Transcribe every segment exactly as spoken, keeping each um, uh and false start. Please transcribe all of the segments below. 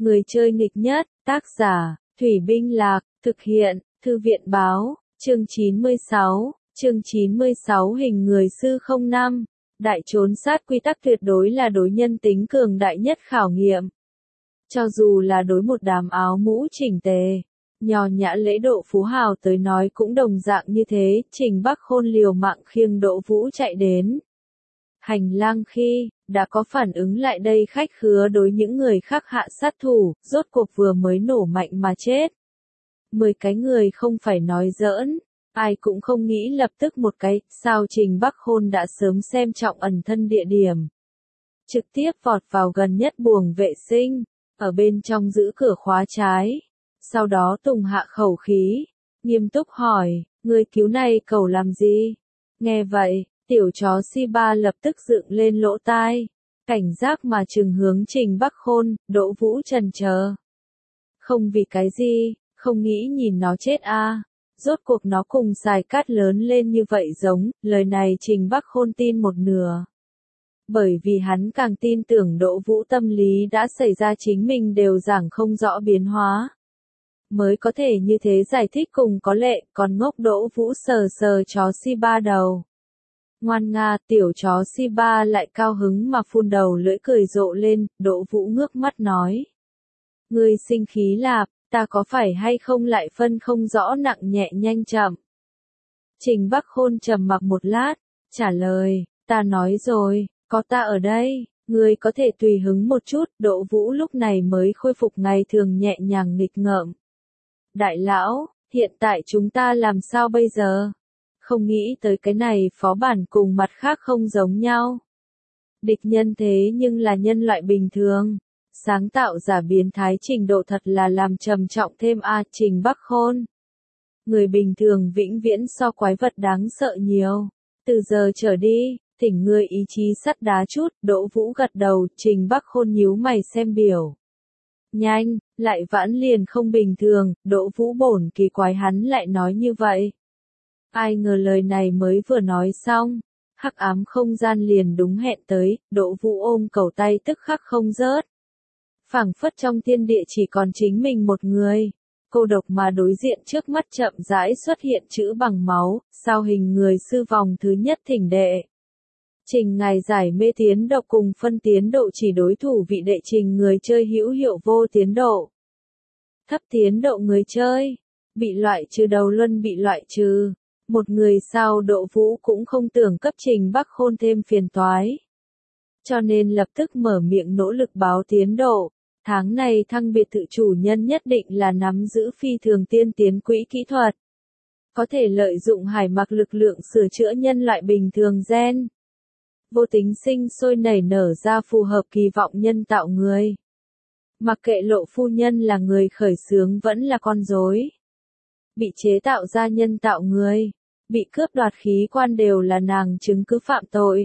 Người chơi nghịch nhất, tác giả, Thủy Binh Lạc, thực hiện, Thư viện Báo, chương chín mươi sáu, chương chín mươi sáu hình người sư không năm, đại trốn sát quy tắc tuyệt đối là đối nhân tính cường đại nhất khảo nghiệm. Cho dù là đối một đám áo mũ chỉnh tề, nho nhã lễ độ phú hào tới nói cũng đồng dạng như thế, Trình Bắc Khôn liều mạng khiêng Đỗ Vũ chạy đến. Hành lang khi, đã có phản ứng lại đây khách khứa đối những người khác hạ sát thủ, rốt cuộc vừa mới nổ mạnh mà chết. Mười cái người không phải nói giỡn, ai cũng không nghĩ lập tức một cái, sao Trình Bắc Khôn đã sớm xem trọng ẩn thân địa điểm. Trực tiếp vọt vào gần nhất buồng vệ sinh, ở bên trong giữ cửa khóa trái. Sau đó tùng hạ khẩu khí, nghiêm túc hỏi, người cứu này cậu làm gì? Nghe vậy, tiểu chó Shiba lập tức dựng lên lỗ tai, cảnh giác mà trừng hướng Trình Bắc Khôn. Đỗ Vũ chần chờ. Không vì cái gì, không nghĩ nhìn nó chết a. À. Rốt cuộc nó cùng Sài Cát lớn lên như vậy giống, lời này Trình Bắc Khôn tin một nửa. Bởi vì hắn càng tin tưởng Đỗ Vũ tâm lý đã xảy ra chính mình đều giảng không rõ biến hóa. Mới có thể như thế giải thích cùng có lệ, còn ngốc Đỗ Vũ sờ sờ chó Shiba đầu. Ngoan nga, tiểu chó Shiba lại cao hứng mà phun đầu lưỡi cười rộ lên, Đỗ Vũ ngước mắt nói. Ngươi sinh khí lạp, ta có phải hay không lại phân không rõ nặng nhẹ nhanh chậm. Trình Bắc Khôn trầm mặc một lát, trả lời, ta nói rồi, có ta ở đây, ngươi có thể tùy hứng một chút. Đỗ Vũ lúc này mới khôi phục ngày thường nhẹ nhàng nghịch ngợm. Đại lão, hiện tại chúng ta làm sao bây giờ? Không nghĩ tới cái này phó bản cùng mặt khác không giống nhau. Địch nhân thế nhưng là nhân loại bình thường. Sáng tạo giả biến thái trình độ thật là làm trầm trọng thêm a à, Trình Bắc Khôn. Người bình thường vĩnh viễn so quái vật đáng sợ nhiều. Từ giờ trở đi, thỉnh ngươi ý chí sắt đá chút. Đỗ Vũ gật đầu, Trình Bắc Khôn nhíu mày xem biểu. Nhanh, lại vãn liền không bình thường. Đỗ Vũ bổn kỳ quái hắn lại nói như vậy. Ai ngờ lời này mới vừa nói xong, hắc ám không gian liền đúng hẹn tới. Đỗ Vũ ôm cầu tay tức khắc không rớt. Phảng phất trong thiên địa chỉ còn chính mình một người, cô độc mà đối diện trước mắt chậm rãi xuất hiện chữ bằng máu, sao hình người sư vòng thứ nhất thỉnh đệ. Trình ngài giải mê tiến độ cùng phân tiến độ chỉ đối thủ vị đệ trình người chơi hữu hiệu vô tiến độ. Thấp tiến độ người chơi, bị loại trừ đầu luân bị loại trừ, một người sao. Đỗ Vũ cũng không tưởng cấp Trình Bắc Khôn thêm phiền toái. Cho nên lập tức mở miệng nỗ lực báo tiến độ. Tháng này thăng biệt thự chủ nhân nhất định là nắm giữ phi thường tiên tiến quỹ kỹ thuật. Có thể lợi dụng hải mặc lực lượng sửa chữa nhân loại bình thường gen. Vô tính sinh sôi nảy nở ra phù hợp kỳ vọng nhân tạo người. Mặc kệ Lộ phu nhân là người khởi xướng vẫn là con rối. Bị chế tạo ra nhân tạo người, bị cướp đoạt khí quan đều là nàng chứng cứ phạm tội.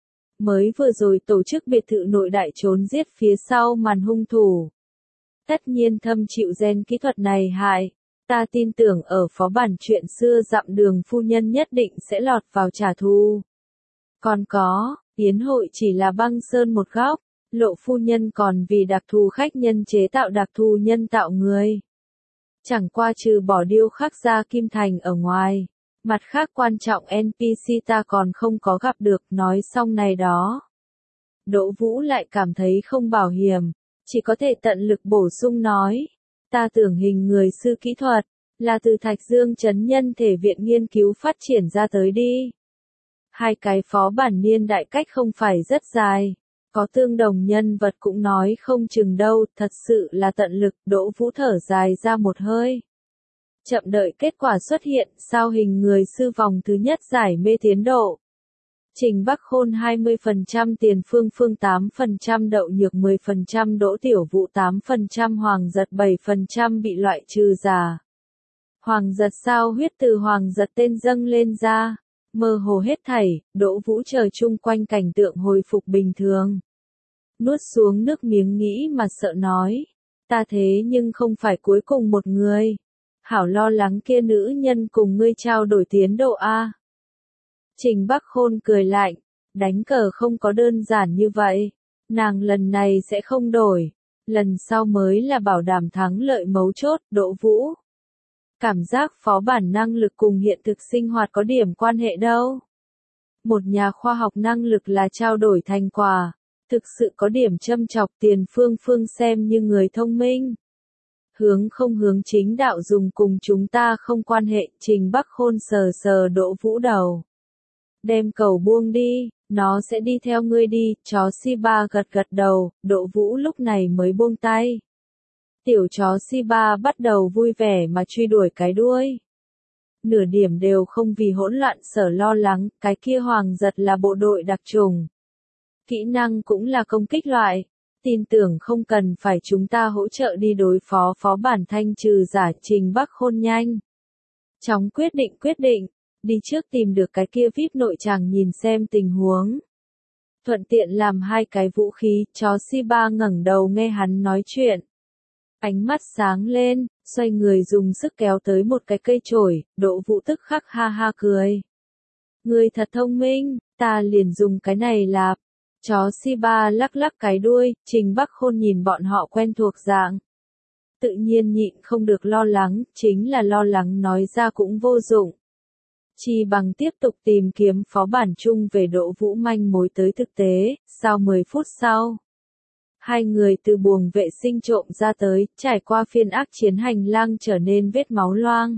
Mới vừa rồi tổ chức biệt thự nội đại trốn giết phía sau màn hung thủ. Tất nhiên thâm chịu gen kỹ thuật này hại. Ta tin tưởng ở phó bản chuyện xưa dặm đường phu nhân nhất định sẽ lọt vào trả thù. Còn có, yến hội chỉ là băng sơn một góc. Lộ phu nhân còn vì đặc thù khách nhân chế tạo đặc thù nhân tạo người. Chẳng qua trừ bỏ điêu khắc ra kim thành ở ngoài. Mặt khác quan trọng en pê xê ta còn không có gặp được. Nói xong này đó. Đỗ Vũ lại cảm thấy không bảo hiểm. Chỉ có thể tận lực bổ sung nói. Ta tưởng hình người sư kỹ thuật. Là từ Thạch Dương Trấn Nhân Thể Viện nghiên cứu phát triển ra tới đi. Hai cái phó bản niên đại cách không phải rất dài. Có tương đồng nhân vật cũng nói không chừng đâu. Thật sự là tận lực. Đỗ Vũ thở dài ra một hơi. Chậm đợi kết quả xuất hiện, sao hình người sư vòng thứ nhất giải mê tiến độ. Trình Bắc Khôn hai mươi phần trăm, Tiền Phương Phương tám phần trăm, Đậu Nhược mười phần trăm, Đỗ Tiểu Vũ tám phần trăm, Hoàng Giật bảy phần trăm bị loại trừ giả. Hoàng Giật sao huyết từ Hoàng Giật tên dâng lên ra, mơ hồ hết thảy. Đỗ Vũ chờ chung quanh cảnh tượng hồi phục bình thường. Nuốt xuống nước miếng nghĩ mà sợ nói, ta thế nhưng không phải cuối cùng một người. Hảo lo lắng kia nữ nhân cùng ngươi trao đổi tiến độ a. Trình Bắc Khôn cười lạnh, đánh cờ không có đơn giản như vậy. Nàng lần này sẽ không đổi. Lần sau mới là bảo đảm thắng lợi mấu chốt, Đỗ Vũ. Cảm giác phó bản năng lực cùng hiện thực sinh hoạt có điểm quan hệ đâu. Một nhà khoa học năng lực là trao đổi thành quả, thực sự có điểm châm chọc tiền phương phương xem như người thông minh. Hướng không hướng chính đạo dùng cùng chúng ta không quan hệ, Trình Bắc Khôn sờ sờ Đỗ Vũ đầu. Đem cầu buông đi, nó sẽ đi theo ngươi đi, chó Shiba gật gật đầu, Đỗ Vũ lúc này mới buông tay. Tiểu chó Shiba bắt đầu vui vẻ mà truy đuổi cái đuôi. Nửa điểm đều không vì hỗn loạn sở lo lắng, cái kia Hoàng Giật là bộ đội đặc trùng. Kỹ năng cũng là công kích loại. Tin tưởng không cần phải chúng ta hỗ trợ đi đối phó phó bản thanh trừ giả, Trình Bắc Khôn nhanh. Chóng quyết định quyết định, đi trước tìm được cái kia vê i pê nội tràng nhìn xem tình huống. Thuận tiện làm hai cái vũ khí, chó Shiba ngẩng đầu nghe hắn nói chuyện. Ánh mắt sáng lên, xoay người dùng sức kéo tới một cái cây chổi, Đỗ Vũ tức khắc ha ha cười. Người thật thông minh, ta liền dùng cái này lạp. Chó Shiba lắc lắc cái đuôi, Trình Bắc Khôn nhìn bọn họ quen thuộc dạng. Tự nhiên nhịn không được lo lắng, chính là lo lắng nói ra cũng vô dụng. Chi bằng tiếp tục tìm kiếm phó bản chung về Đỗ Vũ manh mối tới thực tế, sau mười phút sau. Hai người từ buồng vệ sinh trộm ra tới, trải qua phiên ác chiến hành lang trở nên vết máu loang.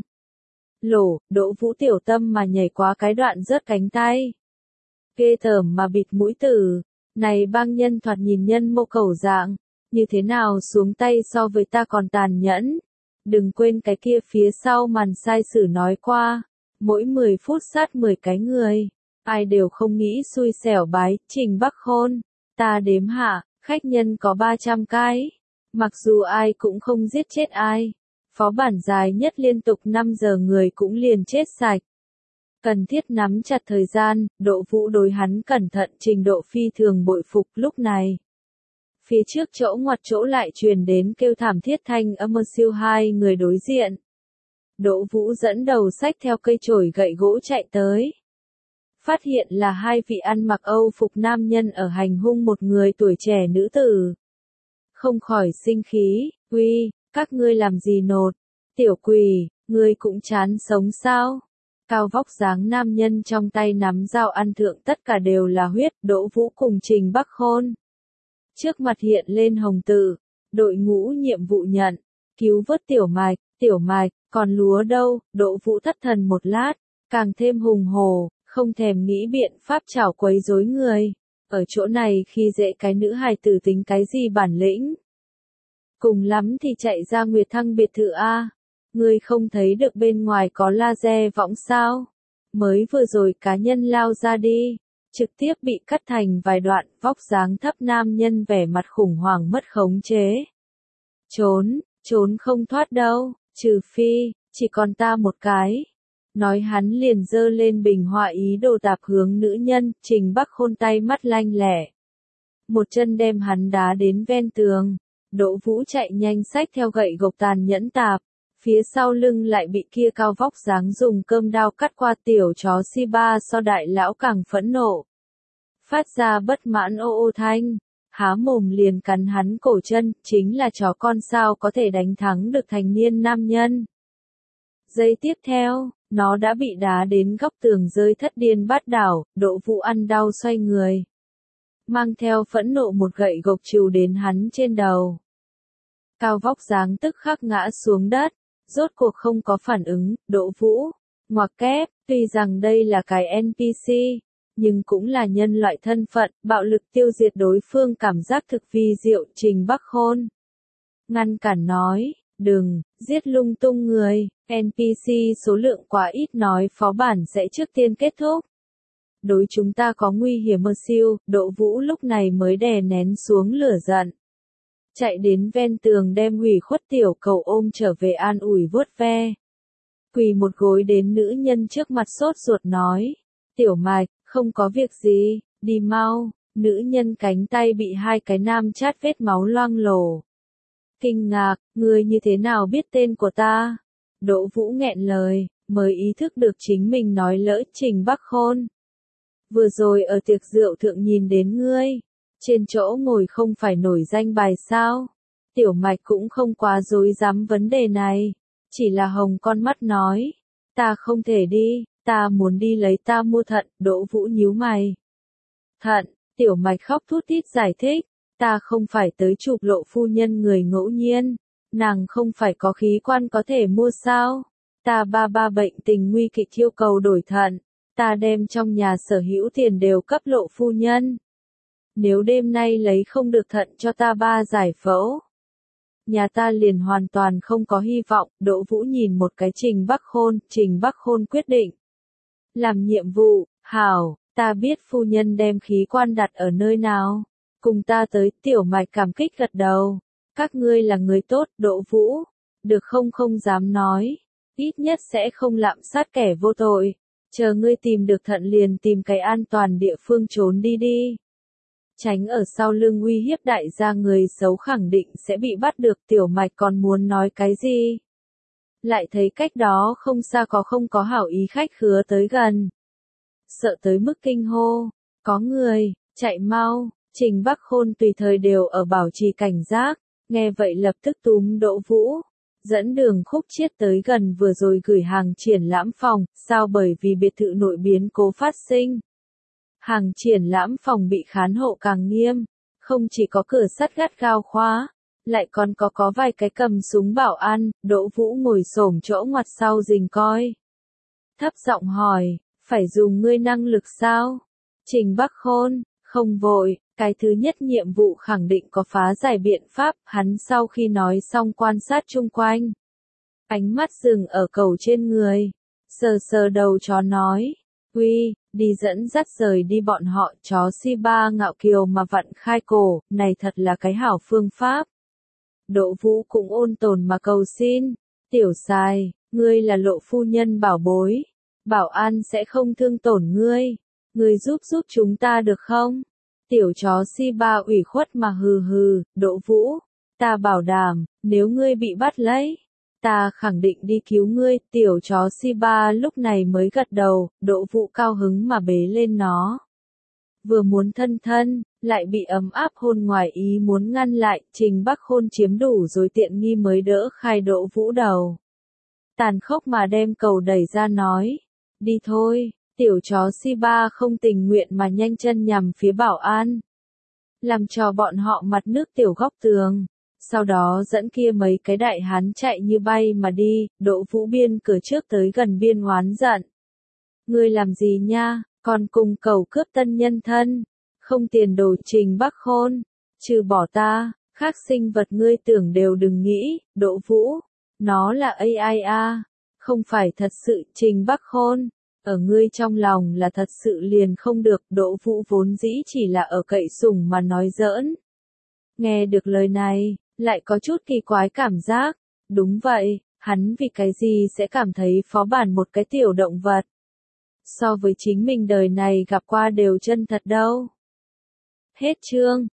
Lổ, Đỗ Vũ tiểu tâm mà nhảy qua cái đoạn rớt cánh tay. Ghê tởm mà bịt mũi tử, này bang nhân thoạt nhìn nhân mô cầu dạng, như thế nào xuống tay so với ta còn tàn nhẫn. Đừng quên cái kia phía sau màn sai sử nói qua, mỗi mười phút sát mười cái người, ai đều không nghĩ xui xẻo bái, Trình Bắc Khôn, ta đếm hạ. Khách nhân có ba trăm cái. Mặc dù ai cũng không giết chết ai. Phó bản dài nhất liên tục năm giờ người cũng liền chết sạch. Cần thiết nắm chặt thời gian, Đỗ Vũ đối hắn cẩn thận trình độ phi thường bội phục lúc này. Phía trước chỗ ngoặt chỗ lại truyền đến kêu thảm thiết thanh âm siêu hai người đối diện. Đỗ Vũ dẫn đầu xách theo cây chổi gậy gỗ chạy tới. Phát hiện là hai vị ăn mặc Âu phục nam nhân ở hành hung một người tuổi trẻ nữ tử. Không khỏi sinh khí, uy, các ngươi làm gì nột, tiểu quỷ, ngươi cũng chán sống sao? Cao vóc dáng nam nhân trong tay nắm dao ăn thượng tất cả đều là huyết, Đỗ Vũ cùng Trình Bắc Khôn. Trước mặt hiện lên hồng tự, đội ngũ nhiệm vụ nhận, cứu vớt tiểu mạch, tiểu mạch, còn lúa đâu, Đỗ Vũ thất thần một lát, càng thêm hùng hồ. Không thèm nghĩ biện pháp chảo quấy rối người. Ở chỗ này khi dễ cái nữ hài tử tính cái gì bản lĩnh. Cùng lắm thì chạy ra Nguyệt Thăng biệt thự A. Ngươi không thấy được bên ngoài có laser võng sao. Mới vừa rồi cá nhân lao ra đi. Trực tiếp bị cắt thành vài đoạn, vóc dáng thấp nam nhân vẻ mặt khủng hoảng mất khống chế. Trốn, trốn không thoát đâu, trừ phi, chỉ còn ta một cái. Nói hắn liền dơ lên bình họa ý đồ tạp hướng nữ nhân, Trình Bắc Khôn tay mắt lanh lẻ. Một chân đem hắn đá đến ven tường, Đỗ Vũ chạy nhanh xách theo gậy gộc tàn nhẫn tạp, phía sau lưng lại bị kia cao vóc dáng dùng cơm đao cắt qua tiểu chó Shiba so đại lão càng phẫn nộ. Phát ra bất mãn ô ô thanh, há mồm liền cắn hắn cổ chân, chính là chó con sao có thể đánh thắng được thành niên nam nhân. Giây tiếp theo, nó đã bị đá đến góc tường rơi thất điên bát đảo, Đỗ Vũ ăn đau xoay người. Mang theo phẫn nộ một gậy gộc trìu đến hắn trên đầu. Cao vóc dáng tức khắc ngã xuống đất, rốt cuộc không có phản ứng, Đỗ Vũ, ngoặc kép, tuy rằng đây là cái en pê xê, nhưng cũng là nhân loại thân phận, bạo lực tiêu diệt đối phương cảm giác thực vi diệu, Trình Bắc Khôn. Ngăn cản nói, đừng, giết lung tung người, en pê xê số lượng quá ít nói phó bản sẽ trước tiên kết thúc. Đối chúng ta có nguy hiểm mơ siêu, Đỗ Vũ lúc này mới đè nén xuống lửa giận. Chạy đến ven tường đem hủy khuất tiểu cầu ôm trở về an ủi vuốt ve. Quỳ một gối đến nữ nhân trước mặt sốt ruột nói, tiểu mạch, không có việc gì, đi mau, nữ nhân cánh tay bị hai cái nam chát vết máu loang lổ. Kinh ngạc, ngươi như thế nào biết tên của ta? Đỗ Vũ nghẹn lời, mới ý thức được chính mình nói lỡ Trình Bắc Khôn. Vừa rồi ở tiệc rượu thượng nhìn đến ngươi, trên chỗ ngồi không phải nổi danh bài sao? Tiểu Mạch cũng không quá rối rắm vấn đề này, chỉ là hồng con mắt nói, ta không thể đi, ta muốn đi lấy ta mua thận, Đỗ Vũ nhíu mày. Thận, Tiểu Mạch khóc thút thít giải thích, ta không phải tới chụp Lộ phu nhân người ngẫu nhiên, nàng không phải có khí quan có thể mua sao, ta ba ba bệnh tình nguy kịch yêu cầu đổi thận, ta đem trong nhà sở hữu tiền đều cấp Lộ phu nhân. Nếu đêm nay lấy không được thận cho ta ba giải phẫu, nhà ta liền hoàn toàn không có hy vọng. Đỗ Vũ nhìn một cái Trình Bắc Khôn, Trình Bắc Khôn quyết định làm nhiệm vụ, hảo, ta biết phu nhân đem khí quan đặt ở nơi nào, cùng ta tới. Tiểu Mạch cảm kích gật đầu, các ngươi là người tốt. Đỗ Vũ, được không không dám nói, ít nhất sẽ không lạm sát kẻ vô tội, chờ ngươi tìm được thận liền tìm cái an toàn địa phương trốn đi đi. Tránh ở sau lưng uy hiếp đại gia, người xấu khẳng định sẽ bị bắt được. Tiểu Mạch còn muốn nói cái gì? Lại thấy cách đó không xa có không có hảo ý khách khứa tới gần. Sợ tới mức kinh hô, có người, chạy mau. Trình Bắc Khôn tùy thời đều ở bảo trì cảnh giác, nghe vậy lập tức túm Đỗ Vũ, dẫn đường khúc chiết tới gần vừa rồi gửi hàng triển lãm phòng, sao bởi vì biệt thự nội biến cố phát sinh. Hàng triển lãm phòng bị khán hộ càng nghiêm, không chỉ có cửa sắt gắt gao khóa, lại còn có có vài cái cầm súng bảo an. Đỗ Vũ ngồi xổm chỗ ngoặt sau rình coi, thấp giọng hỏi, phải dùng ngươi năng lực sao? Trình Bắc Khôn, không vội, cái thứ nhất nhiệm vụ khẳng định có phá giải biện pháp. Hắn sau khi nói xong quan sát chung quanh, ánh mắt dừng ở cẩu trên người, sờ sờ đầu chó nói, uy, đi dẫn dắt rời đi bọn họ. Chó Shiba ngạo kiều mà vặn khai cổ, này thật là cái hảo phương pháp. Đỗ Vũ cũng ôn tồn mà cầu xin, tiểu Sai, ngươi là Lộ phu nhân bảo bối, bảo an sẽ không thương tổn ngươi, ngươi giúp giúp chúng ta được không? Tiểu chó Shiba ủy khuất mà hừ hừ. Đỗ Vũ, ta bảo đảm, nếu ngươi bị bắt lấy, ta khẳng định đi cứu ngươi. Tiểu chó Shiba lúc này mới gật đầu. Đỗ Vũ cao hứng mà bế lên nó, vừa muốn thân thân, lại bị ấm áp hôn ngoài ý muốn ngăn lại. Trình Bắc Khôn chiếm đủ rồi tiện nghi mới đỡ khai Đỗ Vũ đầu, tàn khốc mà đem cầu đẩy ra nói, đi thôi. Tiểu chó Shiba không tình nguyện mà nhanh chân nhằm phía bảo an, làm cho bọn họ mặt nước tiểu góc tường, sau đó dẫn kia mấy cái đại hán chạy như bay mà đi. Đỗ Vũ biên cửa trước tới gần biên oán giận, ngươi làm gì nha, còn cùng cầu cướp tân nhân thân, không tiền đồ. Trình Bắc Khôn, trừ bỏ ta, khác sinh vật ngươi tưởng đều đừng nghĩ. Đỗ Vũ, nó là a i a, không phải thật sự. Trình Bắc Khôn, ở ngươi trong lòng là thật sự liền không được. Đỗ Vũ vốn dĩ chỉ là ở cậy sủng mà nói giỡn, nghe được lời này, lại có chút kỳ quái cảm giác. Đúng vậy, hắn vì cái gì sẽ cảm thấy phó bản một cái tiểu động vật, so với chính mình đời này gặp qua đều chân thật đâu. Hết chương.